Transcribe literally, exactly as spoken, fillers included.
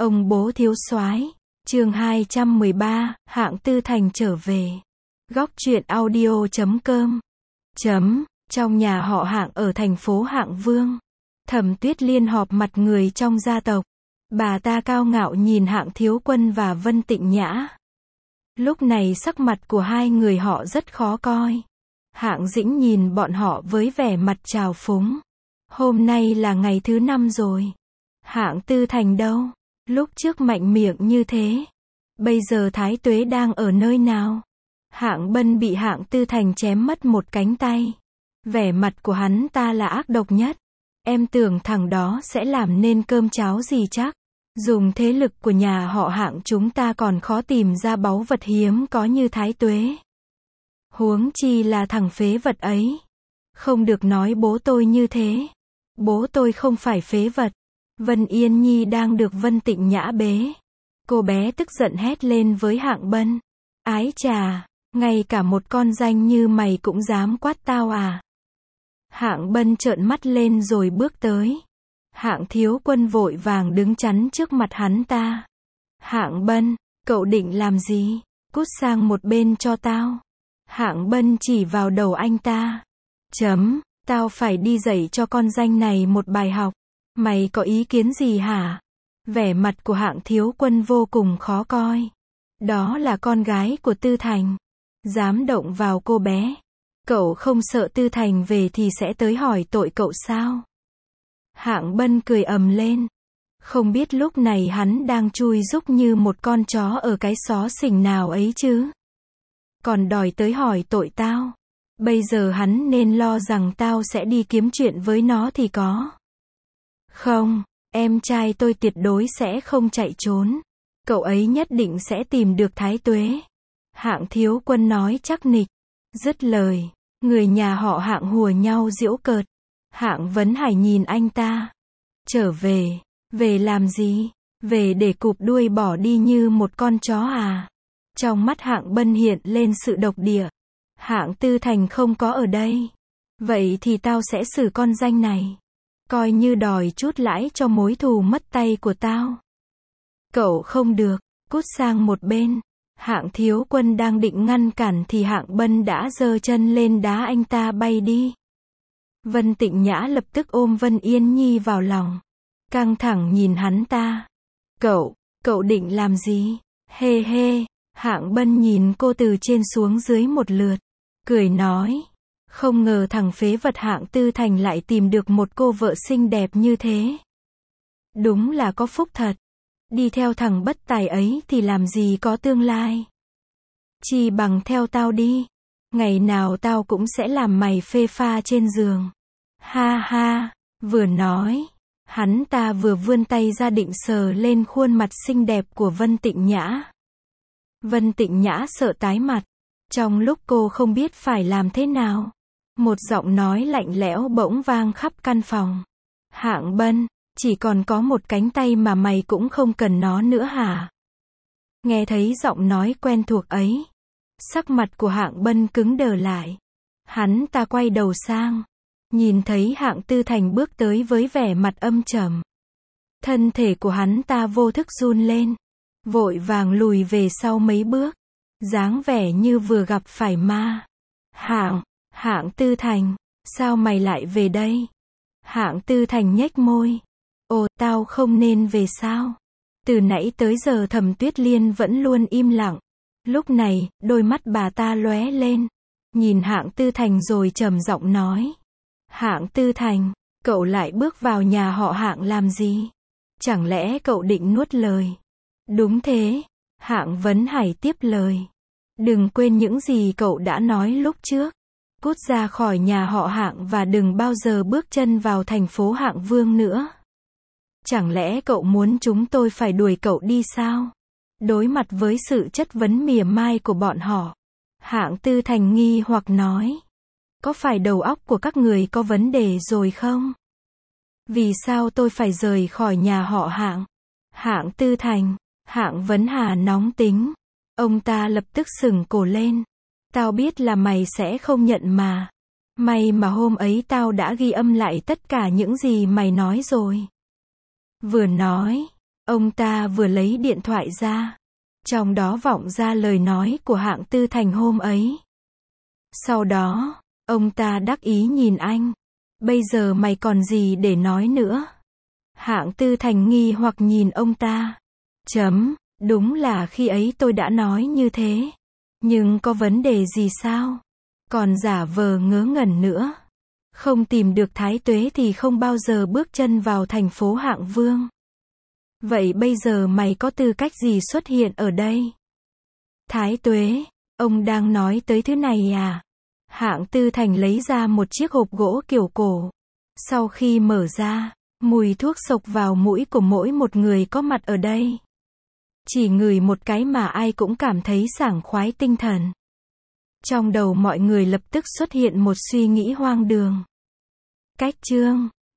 Ông bố thiếu soái, chương hai trăm mười ba, Hạng Tư Thành trở về. Góc truyện audio chấm com. Chấm, trong nhà họ Hạng ở thành phố Hạng Vương. Thẩm Tuyết Liên họp mặt người trong gia tộc. Bà ta cao ngạo nhìn Hạng Thiếu Quân và Vân Tịnh Nhã. Lúc này sắc mặt của hai người họ rất khó coi. Hạng Dĩnh nhìn bọn họ với vẻ mặt trào phúng. Hôm nay là ngày thứ năm rồi. Hạng Tư Thành đâu? Lúc trước mạnh miệng như thế. Bây giờ Thái Tuế đang ở nơi nào? Hạng Bân bị Hạng Tư Thành chém mất một cánh tay. Vẻ mặt của hắn ta là ác độc nhất. Em tưởng thằng đó sẽ làm nên cơm cháo gì chắc. Dùng thế lực của nhà họ Hạng chúng ta còn khó tìm ra báu vật hiếm có như Thái Tuế. Huống chi là thằng phế vật ấy. Không được nói bố tôi như thế. Bố tôi không phải phế vật. Vân Yên Nhi đang được Vân Tịnh Nhã bế. Cô bé tức giận hét lên với Hạng Bân. Ái chà, ngay cả một con danh như mày cũng dám quát tao à? Hạng Bân trợn mắt lên rồi bước tới. Hạng Thiếu Quân vội vàng đứng chắn trước mặt hắn ta. Hạng Bân, cậu định làm gì? Cút sang một bên cho tao. Hạng Bân chỉ vào đầu anh ta. Chấm, tao phải đi dạy cho con danh này một bài học. Mày có ý kiến gì hả? Vẻ mặt của Hạng Thiếu Quân vô cùng khó coi. Đó là con gái của Tư Thành. Dám động vào cô bé. Cậu không sợ Tư Thành về thì sẽ tới hỏi tội cậu sao? Hạng Bân cười ầm lên. Không biết lúc này hắn đang chui rúc như một con chó ở cái xó xỉnh nào ấy chứ. Còn đòi tới hỏi tội tao. Bây giờ hắn nên lo rằng tao sẽ đi kiếm chuyện với nó thì có. Không, em trai tôi tuyệt đối sẽ không chạy trốn. Cậu ấy nhất định sẽ tìm được Thái Tuế. Hạng Thiếu Quân nói chắc nịch. Dứt lời, người nhà họ Hạng hùa nhau giễu cợt. Hạng Vấn Hải nhìn anh ta. Trở về, về làm gì? Về để cụp đuôi bỏ đi như một con chó à? Trong mắt Hạng Bân hiện lên sự độc địa. Hạng Tư Thành không có ở đây. Vậy thì tao sẽ xử con danh này. Coi như đòi chút lãi cho mối thù mất tay của tao. Cậu không được, cút sang một bên. Hạng Thiếu Quân đang định ngăn cản thì Hạng Bân đã giơ chân lên đá anh ta bay đi. Vân Tịnh Nhã lập tức ôm Vân Yên Nhi vào lòng. Căng thẳng nhìn hắn ta. Cậu, cậu định làm gì? Hê hê, Hạng Bân nhìn cô từ trên xuống dưới một lượt. Cười nói. Không ngờ thằng phế vật Hạng Tư Thành lại tìm được một cô vợ xinh đẹp như thế. Đúng là có phúc thật. Đi theo thằng bất tài ấy thì làm gì có tương lai. Chi bằng theo tao đi. Ngày nào tao cũng sẽ làm mày phê pha trên giường. Ha ha, vừa nói. Hắn ta vừa vươn tay ra định sờ lên khuôn mặt xinh đẹp của Vân Tịnh Nhã. Vân Tịnh Nhã sợ tái mặt. Trong lúc cô không biết phải làm thế nào. Một giọng nói lạnh lẽo bỗng vang khắp căn phòng. Hạng Bân, chỉ còn có một cánh tay mà mày cũng không cần nó nữa hả? Nghe thấy giọng nói quen thuộc ấy. Sắc mặt của Hạng Bân cứng đờ lại. Hắn ta quay đầu sang. Nhìn thấy Hạng Tư Thành bước tới với vẻ mặt âm trầm. Thân thể của hắn ta vô thức run lên. Vội vàng lùi về sau mấy bước. Dáng vẻ như vừa gặp phải ma. Hạng, Hạng Tư Thành, sao mày lại về đây? Hạng Tư Thành nhếch môi. Ồ, tao không nên về sao? Từ nãy tới giờ Thẩm Tuyết Liên vẫn luôn im lặng. Lúc này, đôi mắt bà ta lóe lên. Nhìn Hạng Tư Thành rồi trầm giọng nói. Hạng Tư Thành, cậu lại bước vào nhà họ Hạng làm gì? Chẳng lẽ cậu định nuốt lời? Đúng thế. Hạng Vấn Hải tiếp lời. Đừng quên những gì cậu đã nói lúc trước. Cút ra khỏi nhà họ Hạng và đừng bao giờ bước chân vào thành phố Hạng Vương nữa. Chẳng lẽ cậu muốn chúng tôi phải đuổi cậu đi sao? Đối mặt với sự chất vấn mỉa mai của bọn họ. Hạng Tư Thành nghi hoặc nói. Có phải đầu óc của các người có vấn đề rồi không? Vì sao tôi phải rời khỏi nhà họ Hạng? Hạng Tư Thành, Hạng Vấn Hà nóng tính. Ông ta lập tức sừng cổ lên. Tao biết là mày sẽ không nhận mà. May mà hôm ấy tao đã ghi âm lại tất cả những gì mày nói rồi. Vừa nói, Ông ta vừa lấy điện thoại ra. Trong đó vọng ra lời nói của Hạng Tư Thành hôm ấy. Sau đó, ông ta đắc ý nhìn anh. Bây giờ mày còn gì để nói nữa? Hạng Tư Thành nghi hoặc nhìn ông ta. Chấm, đúng là khi ấy tôi đã nói như thế. Nhưng có vấn đề gì sao? Còn giả vờ ngớ ngẩn nữa. Không tìm được Thái Tuế thì không bao giờ bước chân vào thành phố Hạng Vương. Vậy bây giờ mày có tư cách gì xuất hiện ở đây? Thái Tuế, ông đang nói tới thứ này à? Hạng Tư Thành lấy ra một chiếc hộp gỗ kiểu cổ. Sau khi mở ra, mùi thuốc xộc vào mũi của mỗi một người có mặt ở đây. Chỉ ngửi một cái mà ai cũng cảm thấy sảng khoái tinh thần. Trong đầu mọi người lập tức xuất hiện một suy nghĩ hoang đường. Cách chương